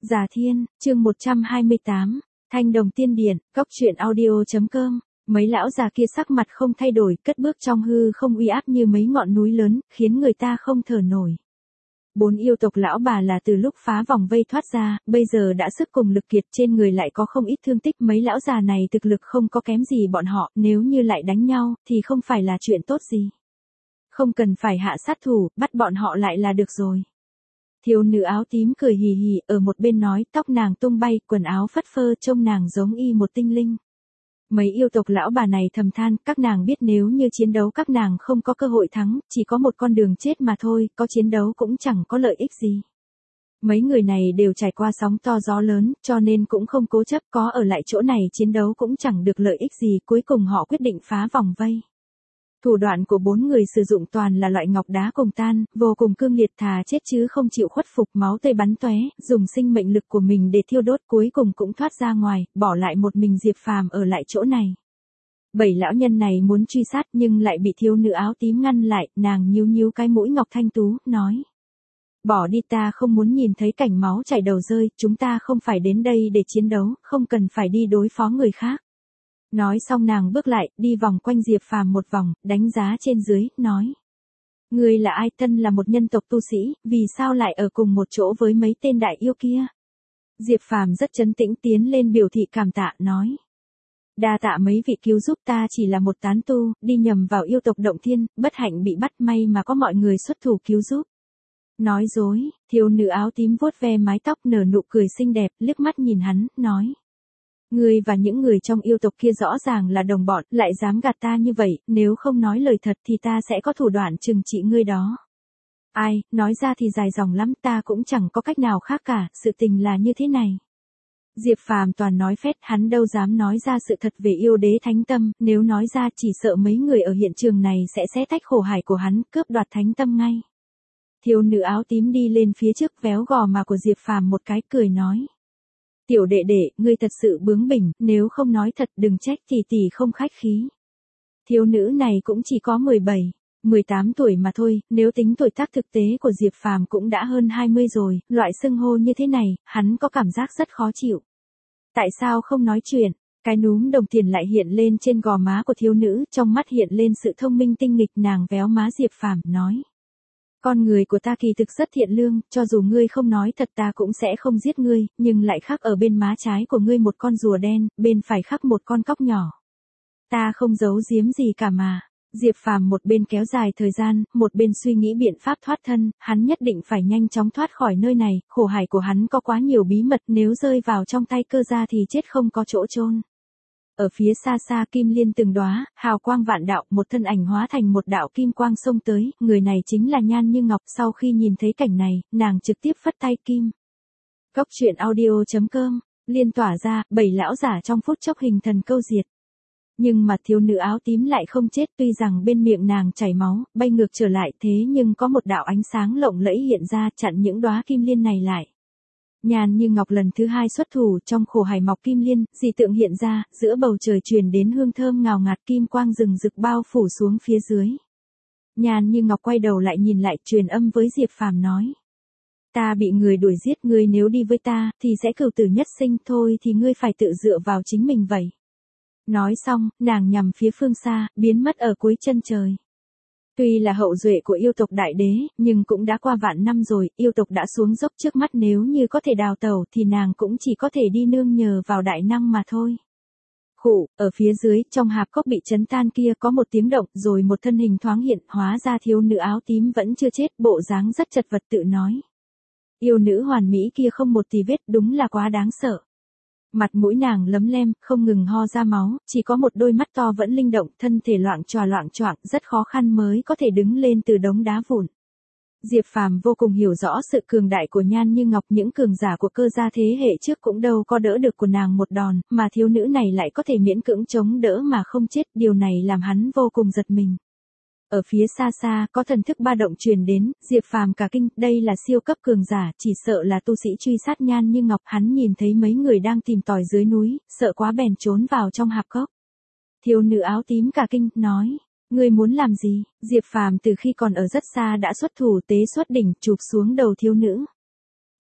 Già Thiên, chương 128, Thanh Đồng Tiên Điện, Góc truyện audio.com. Mấy lão già kia sắc mặt không thay đổi, cất bước trong hư không uy áp như mấy ngọn núi lớn, khiến người ta không thở nổi. Bốn yêu tộc lão bà là từ lúc phá vòng vây thoát ra, bây giờ đã sức cùng lực kiệt, trên người lại có không ít thương tích. Mấy lão già này thực lực không có kém gì bọn họ, nếu như lại đánh nhau, thì không phải là chuyện tốt gì. Không cần phải hạ sát thủ, bắt bọn họ lại là được rồi. Thiếu nữ áo tím cười hì hì ở một bên nói, tóc nàng tung bay, quần áo phất phơ, trông nàng giống y một tinh linh. Mấy yêu tộc lão bà này thầm than, các nàng biết nếu như chiến đấu các nàng không có cơ hội thắng, chỉ có một con đường chết mà thôi, có chiến đấu cũng chẳng có lợi ích gì. Mấy người này đều trải qua sóng to gió lớn, cho nên cũng không cố chấp, có ở lại chỗ này chiến đấu cũng chẳng được lợi ích gì, cuối cùng họ quyết định phá vòng vây. Thủ đoạn của bốn người sử dụng toàn là loại ngọc đá cùng tan, vô cùng cương liệt, thà chết chứ không chịu khuất phục, máu tươi bắn tóe, dùng sinh mệnh lực của mình để thiêu đốt, cuối cùng cũng thoát ra ngoài, bỏ lại một mình Diệp Phàm ở lại chỗ này. Bảy lão nhân này muốn truy sát nhưng lại bị thiếu nữ áo tím ngăn lại, nàng nhíu nhíu cái mũi ngọc thanh tú, nói: "Bỏ đi, ta không muốn nhìn thấy cảnh máu chảy đầu rơi, chúng ta không phải đến đây để chiến đấu, không cần phải đi đối phó người khác." Nói xong nàng bước lại, đi vòng quanh Diệp Phàm một vòng, đánh giá trên dưới, nói: "Ngươi là ai? Thân là một nhân tộc tu sĩ, vì sao lại ở cùng một chỗ với mấy tên đại yêu kia?" Diệp Phàm rất trấn tĩnh tiến lên biểu thị cảm tạ, nói: "Đa tạ mấy vị cứu giúp, ta chỉ là một tán tu, đi nhầm vào yêu tộc Động Thiên, bất hạnh bị bắt, may mà có mọi người xuất thủ cứu giúp." Nói dối, thiếu nữ áo tím vuốt ve mái tóc nở nụ cười xinh đẹp, liếc mắt nhìn hắn, nói: "Ngươi và những người trong yêu tộc kia rõ ràng là đồng bọn, lại dám gạt ta như vậy, nếu không nói lời thật thì ta sẽ có thủ đoạn trừng trị ngươi đó." "Ai, nói ra thì dài dòng lắm, ta cũng chẳng có cách nào khác cả, sự tình là như thế này." Diệp Phàm toàn nói phét, hắn đâu dám nói ra sự thật về yêu đế thánh tâm, nếu nói ra chỉ sợ mấy người ở hiện trường này sẽ xé tách khổ hải của hắn, cướp đoạt thánh tâm ngay. Thiếu nữ áo tím đi lên phía trước, véo gò má của Diệp Phàm một cái, cười nói: "Tiểu đệ đệ, ngươi thật sự bướng bỉnh, nếu không nói thật đừng trách tỷ tỷ không khách khí." Thiếu nữ này cũng chỉ có 17, 18 tuổi mà thôi, nếu tính tuổi tác thực tế của Diệp Phàm cũng đã hơn 20 rồi, loại xưng hô như thế này, hắn có cảm giác rất khó chịu. Tại sao không nói chuyện? Cái núm đồng tiền lại hiện lên trên gò má của thiếu nữ, trong mắt hiện lên sự thông minh tinh nghịch, nàng véo má Diệp Phàm, nói: "Con người của ta kỳ thực rất thiện lương, cho dù ngươi không nói thật ta cũng sẽ không giết ngươi, nhưng lại khắc ở bên má trái của ngươi một con rùa đen, bên phải khắc một con cóc nhỏ. Ta không giấu giếm gì cả mà." Diệp Phàm một bên kéo dài thời gian, một bên suy nghĩ biện pháp thoát thân, hắn nhất định phải nhanh chóng thoát khỏi nơi này, khổ hải của hắn có quá nhiều bí mật, nếu rơi vào trong tay cơ gia thì chết không có chỗ chôn. Ở phía xa xa kim liên từng đóa, hào quang vạn đạo, một thân ảnh hóa thành một đạo kim quang xông tới, người này chính là Nhan Như Ngọc. Sau khi nhìn thấy cảnh này, nàng trực tiếp phất tay kim. Góc truyện audio.com, liên tỏa ra, bảy lão giả trong phút chốc hình thần câu diệt. Nhưng mà thiếu nữ áo tím lại không chết, tuy rằng bên miệng nàng chảy máu, bay ngược trở lại, thế nhưng có một đạo ánh sáng lộng lẫy hiện ra, chặn những đóa kim liên này lại. Nhan Như Ngọc lần thứ hai xuất thủ, trong khổ hải mọc kim liên, dị tượng hiện ra, giữa bầu trời truyền đến hương thơm ngào ngạt, kim quang rừng rực bao phủ xuống phía dưới. Nhan Như Ngọc quay đầu lại nhìn lại, truyền âm với Diệp Phàm nói: "Ta bị người đuổi giết, ngươi nếu đi với ta, thì sẽ cửu tử nhất sinh, thôi thì ngươi phải tự dựa vào chính mình vậy." Nói xong, nàng nhằm phía phương xa, biến mất ở cuối chân trời. Tuy là hậu duệ của yêu tộc đại đế, nhưng cũng đã qua vạn năm rồi, yêu tộc đã xuống dốc trước mắt, nếu như có thể đào tẩu thì nàng cũng chỉ có thể đi nương nhờ vào đại năng mà thôi. Khụ, ở phía dưới, trong hạp cốc bị chấn tan kia có một tiếng động, rồi một thân hình thoáng hiện, hóa ra thiếu nữ áo tím vẫn chưa chết, bộ dáng rất chật vật, tự nói: "Yêu nữ hoàn mỹ kia không một tì vết, đúng là quá đáng sợ." Mặt mũi nàng lấm lem, không ngừng ho ra máu, chỉ có một đôi mắt to vẫn linh động, thân thể loạng choạng, rất khó khăn mới có thể đứng lên từ đống đá vụn. Diệp Phàm vô cùng hiểu rõ sự cường đại của Nhan Như Ngọc, những cường giả của cơ gia thế hệ trước cũng đâu có đỡ được của nàng một đòn, mà thiếu nữ này lại có thể miễn cưỡng chống đỡ mà không chết, điều này làm hắn vô cùng giật mình. Ở phía xa xa, có thần thức ba động truyền đến, Diệp Phàm cả kinh, đây là siêu cấp cường giả, chỉ sợ là tu sĩ truy sát Nhan Như Ngọc. Hắn nhìn thấy mấy người đang tìm tòi dưới núi, sợ quá bèn trốn vào trong hạp cốc. Thiếu nữ áo tím cả kinh, nói: "Ngươi muốn làm gì?" Diệp Phàm từ khi còn ở rất xa đã xuất thủ, tế xuất đỉnh, chụp xuống đầu thiếu nữ.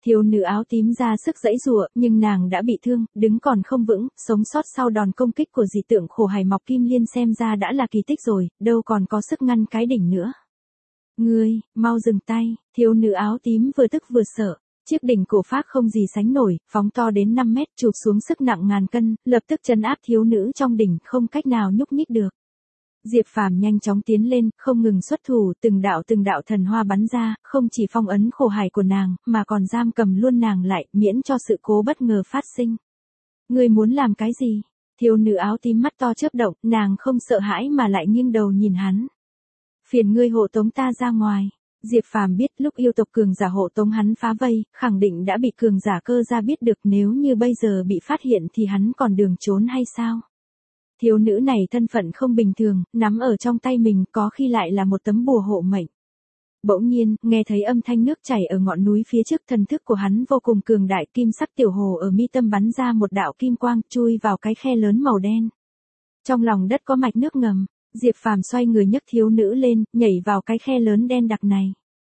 Thiếu nữ áo tím ra sức giãy giụa, nhưng nàng đã bị thương, đứng còn không vững, sống sót sau đòn công kích của dị tượng khổ hải mọc kim liên xem ra đã là kỳ tích rồi, đâu còn có sức ngăn cái đỉnh nữa. Ngươi, mau dừng tay, thiếu nữ áo tím vừa tức vừa sợ. Chiếc đỉnh cổ phác không gì sánh nổi, phóng to đến 5 mét chụp xuống sức nặng ngàn cân, lập tức trấn áp thiếu nữ trong đỉnh không cách nào nhúc nhích được. Diệp Phàm nhanh chóng tiến lên, không ngừng xuất thủ, từng đạo thần hoa bắn ra, không chỉ phong ấn khổ hải của nàng, mà còn giam cầm luôn nàng lại, miễn cho sự cố bất ngờ phát sinh. Ngươi muốn làm cái gì? Thiếu nữ áo tím mắt to chớp động, nàng không sợ hãi mà lại nghiêng đầu nhìn hắn. Phiền ngươi hộ tống ta ra ngoài. Diệp Phàm biết lúc yêu tộc cường giả hộ tống hắn phá vây, khẳng định đã bị cường giả cơ gia biết được, nếu như bây giờ bị phát hiện thì hắn còn đường trốn hay sao? Thiếu nữ này thân phận không bình thường, nắm ở trong tay mình có khi lại là một tấm bùa hộ mệnh. Bỗng nhiên, nghe thấy âm thanh nước chảy ở ngọn núi phía trước, thần thức của hắn vô cùng cường đại, kim sắc tiểu hồ ở mi tâm bắn ra một đạo kim quang, chui vào cái khe lớn màu đen. Trong lòng đất có mạch nước ngầm. Diệp Phàm xoay người nhấc thiếu nữ lên, nhảy vào cái khe lớn đen đặc này.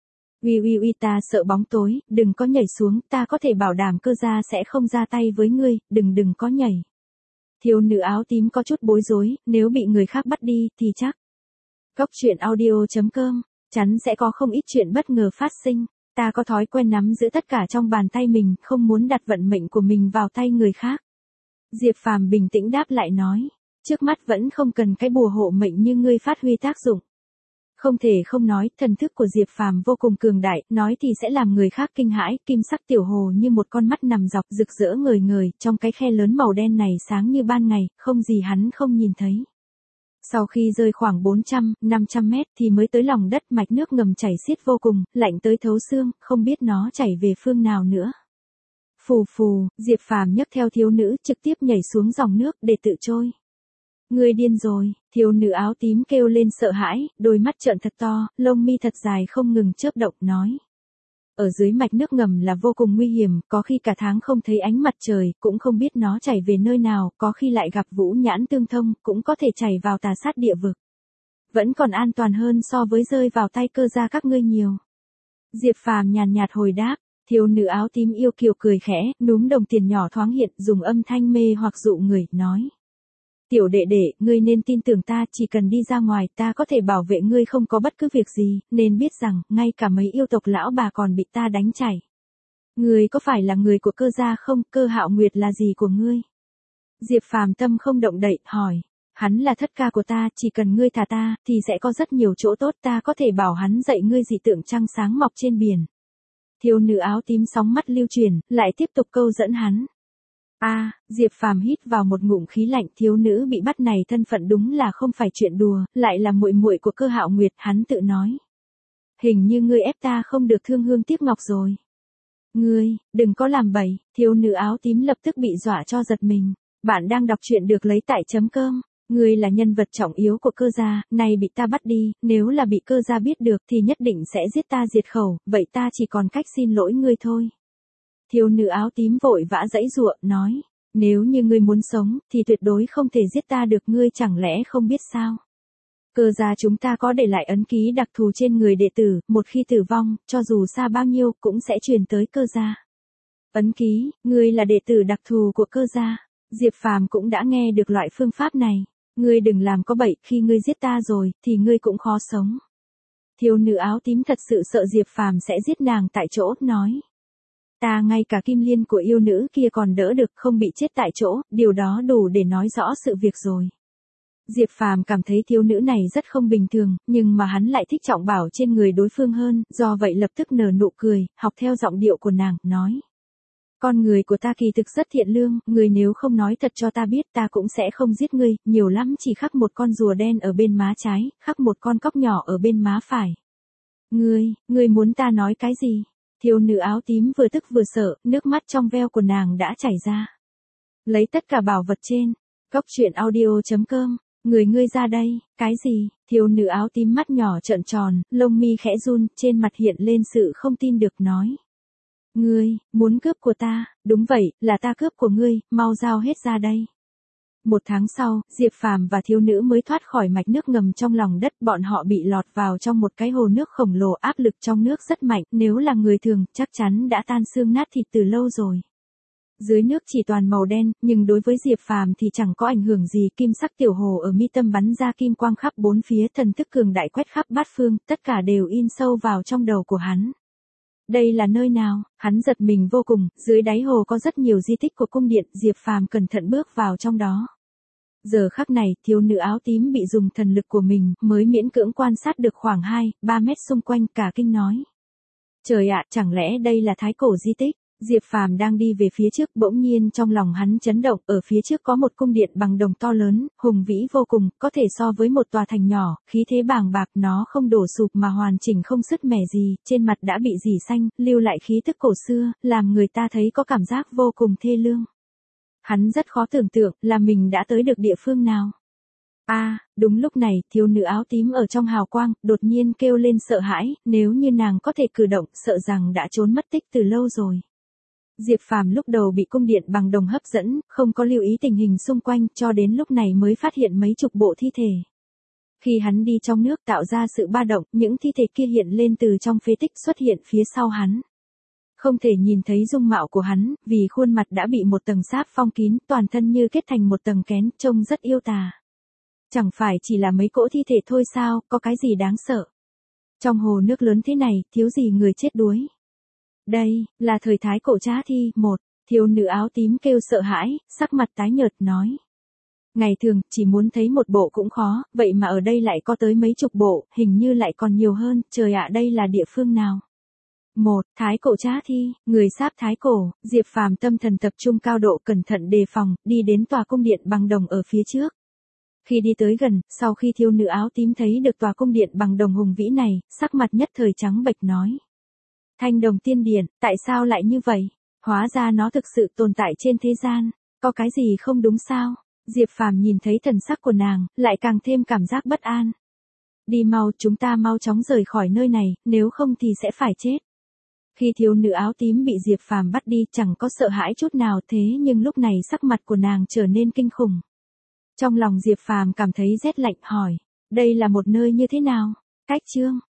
Uy, ta sợ bóng tối, đừng có nhảy xuống, ta có thể bảo đảm cơ gia sẽ không ra tay với ngươi, đừng có nhảy. Thiếu nữ áo tím có chút bối rối, nếu bị người khác bắt đi thì chắc. Cốc truyện audio.com, chắn sẽ có không ít chuyện bất ngờ phát sinh. Ta có thói quen nắm giữ tất cả trong bàn tay mình, không muốn đặt vận mệnh của mình vào tay người khác. Diệp Phàm bình tĩnh đáp lại nói. Trước mắt vẫn không cần cái bùa hộ mệnh như ngươi phát huy tác dụng. Không thể không nói, thần thức của Diệp Phàm vô cùng cường đại, nói thì sẽ làm người khác kinh hãi, kim sắc tiểu hồ như một con mắt nằm dọc rực rỡ ngời ngời, trong cái khe lớn màu đen này sáng như ban ngày, không gì hắn không nhìn thấy. Sau khi rơi khoảng 400-500 mét thì mới tới lòng đất, mạch nước ngầm chảy xiết vô cùng, lạnh tới thấu xương, không biết nó chảy về phương nào nữa. Phù, Diệp Phàm nhấc theo thiếu nữ trực tiếp nhảy xuống dòng nước để tự trôi. Ngươi điên rồi, thiếu nữ áo tím kêu lên sợ hãi, đôi mắt trợn thật to, lông mi thật dài không ngừng chớp động, nói. Ở dưới mạch nước ngầm là vô cùng nguy hiểm, có khi cả tháng không thấy ánh mặt trời, cũng không biết nó chảy về nơi nào, có khi lại gặp vũ nhãn tương thông, cũng có thể chảy vào tà sát địa vực. Vẫn còn an toàn hơn so với rơi vào tay cơ gia các ngươi nhiều. Diệp Phàm nhàn nhạt hồi đáp. Thiếu nữ áo tím yêu kiều cười khẽ, núm đồng tiền nhỏ thoáng hiện, dùng âm thanh mê hoặc dụ người, nói. Tiểu đệ đệ, ngươi nên tin tưởng ta, chỉ cần đi ra ngoài ta có thể bảo vệ ngươi không có bất cứ việc gì, nên biết rằng, ngay cả mấy yêu tộc lão bà còn bị ta đánh chảy. Ngươi có phải là người của cơ gia không, Cơ Hạo Nguyệt là gì của ngươi? Diệp Phàm tâm không động đậy, hỏi. Hắn là thất ca của ta, chỉ cần ngươi thả ta, thì sẽ có rất nhiều chỗ tốt, ta có thể bảo hắn dạy ngươi dị tượng trăng sáng mọc trên biển. Thiếu nữ áo tím sóng mắt lưu chuyển, lại tiếp tục câu dẫn hắn. Diệp Phàm hít vào một ngụm khí lạnh, thiếu nữ bị bắt này thân phận đúng là không phải chuyện đùa, lại là muội muội của Cơ Hạo Nguyệt, hắn tự nói. Hình như ngươi ép ta không được thương hương tiếc ngọc rồi. Ngươi, đừng có làm bậy, thiếu nữ áo tím lập tức bị dọa cho giật mình. Bạn đang đọc truyện được lấy tại .com. Ngươi là nhân vật trọng yếu của cơ gia, nay bị ta bắt đi, nếu là bị cơ gia biết được thì nhất định sẽ giết ta diệt khẩu, vậy ta chỉ còn cách xin lỗi ngươi thôi. Thiếu nữ áo tím vội vã giãy giụa, nói, nếu như ngươi muốn sống, thì tuyệt đối không thể giết ta được, ngươi chẳng lẽ không biết sao? Cơ gia chúng ta có để lại ấn ký đặc thù trên người đệ tử, một khi tử vong, cho dù xa bao nhiêu cũng sẽ truyền tới cơ gia. Ấn ký, ngươi là đệ tử đặc thù của cơ gia. Diệp Phàm cũng đã nghe được loại phương pháp này. Ngươi đừng làm có bậy, khi ngươi giết ta rồi, thì ngươi cũng khó sống. Thiếu nữ áo tím thật sự sợ Diệp Phàm sẽ giết nàng tại chỗ, nói. Ta ngay cả kim liên của yêu nữ kia còn đỡ được, không bị chết tại chỗ, điều đó đủ để nói rõ sự việc rồi. Diệp Phàm cảm thấy thiếu nữ này rất không bình thường, nhưng mà hắn lại thích trọng bảo trên người đối phương hơn, do vậy lập tức nở nụ cười, học theo giọng điệu của nàng, nói. Con người của ta kỳ thực rất thiện lương, người nếu không nói thật cho ta biết ta cũng sẽ không giết ngươi, nhiều lắm chỉ khắc một con rùa đen ở bên má trái, khắc một con cóc nhỏ ở bên má phải. Ngươi muốn ta nói cái gì? Thiếu nữ áo tím vừa tức vừa sợ, nước mắt trong veo của nàng đã chảy ra. Lấy tất cả bảo vật trên, cốc truyện audio.com, ngươi ra đây, cái gì? Thiếu nữ áo tím mắt nhỏ trợn tròn, lông mi khẽ run, trên mặt hiện lên sự không tin được, nói. Ngươi, muốn cướp của ta, đúng vậy, là ta cướp của ngươi, mau giao hết ra đây. 1 tháng sau, Diệp Phàm và thiếu nữ mới thoát khỏi mạch nước ngầm trong lòng đất, bọn họ bị lọt vào trong một cái hồ nước khổng lồ, áp lực trong nước rất mạnh, nếu là người thường, chắc chắn đã tan xương nát thịt từ lâu rồi. Dưới nước chỉ toàn màu đen, nhưng đối với Diệp Phàm thì chẳng có ảnh hưởng gì, kim sắc tiểu hồ ở mi tâm bắn ra kim quang khắp bốn phía, thần thức cường đại quét khắp bát phương, tất cả đều in sâu vào trong đầu của hắn. Đây là nơi nào? Hắn giật mình vô cùng, dưới đáy hồ có rất nhiều di tích của cung điện, Diệp Phàm cẩn thận bước vào trong đó. Giờ khắc này, thiếu nữ áo tím bị dùng thần lực của mình, mới miễn cưỡng quan sát được khoảng 2-3 mét xung quanh, cả kinh nói. Trời ạ, chẳng lẽ đây là thái cổ di tích? Diệp Phàm đang đi về phía trước, bỗng nhiên trong lòng hắn chấn động, ở phía trước có một cung điện bằng đồng to lớn, hùng vĩ vô cùng, có thể so với một tòa thành nhỏ, khí thế bàng bạc, nó không đổ sụp mà hoàn chỉnh không sứt mẻ gì, trên mặt đã bị rỉ xanh, lưu lại khí tức cổ xưa, làm người ta thấy có cảm giác vô cùng thê lương. Hắn rất khó tưởng tượng là mình đã tới được địa phương nào. Đúng lúc này, thiếu nữ áo tím ở trong hào quang, đột nhiên kêu lên sợ hãi, nếu như nàng có thể cử động, sợ rằng đã trốn mất tích từ lâu rồi. Diệp Phàm lúc đầu bị cung điện bằng đồng hấp dẫn, không có lưu ý tình hình xung quanh, cho đến lúc này mới phát hiện mấy chục bộ thi thể. Khi hắn đi trong nước tạo ra sự ba động, những thi thể kia hiện lên từ trong phế tích, xuất hiện phía sau hắn. Không thể nhìn thấy dung mạo của hắn, vì khuôn mặt đã bị một tầng sáp phong kín, toàn thân như kết thành một tầng kén, trông rất yêu tà. Chẳng phải chỉ là mấy cỗ thi thể thôi sao, có cái gì đáng sợ. Trong hồ nước lớn thế này, thiếu gì người chết đuối. Đây, là thời thái cổ trá thi. Một, thiếu nữ áo tím kêu sợ hãi, sắc mặt tái nhợt nói. Ngày thường, chỉ muốn thấy một bộ cũng khó, vậy mà ở đây lại có tới mấy chục bộ, hình như lại còn nhiều hơn, trời ạ, đây là địa phương nào? Một, thái cổ trá thi, người sáp thái cổ, Diệp Phàm tâm thần tập trung cao độ, cẩn thận đề phòng, đi đến tòa cung điện bằng đồng ở phía trước. Khi đi tới gần, sau khi thiếu nữ áo tím thấy được tòa cung điện bằng đồng hùng vĩ này, sắc mặt nhất thời trắng bệch nói. Thanh Đồng Tiên Điện, tại sao lại như vậy? Hóa ra nó thực sự tồn tại trên thế gian, có cái gì không đúng sao? Diệp Phàm nhìn thấy thần sắc của nàng, lại càng thêm cảm giác bất an. Đi mau, chúng ta mau chóng rời khỏi nơi này, nếu không thì sẽ phải chết. Khi thiếu nữ áo tím bị Diệp Phàm bắt đi, chẳng có sợ hãi chút nào, thế nhưng lúc này sắc mặt của nàng trở nên kinh khủng. Trong lòng Diệp Phàm cảm thấy rét lạnh, hỏi, đây là một nơi như thế nào? Cách chương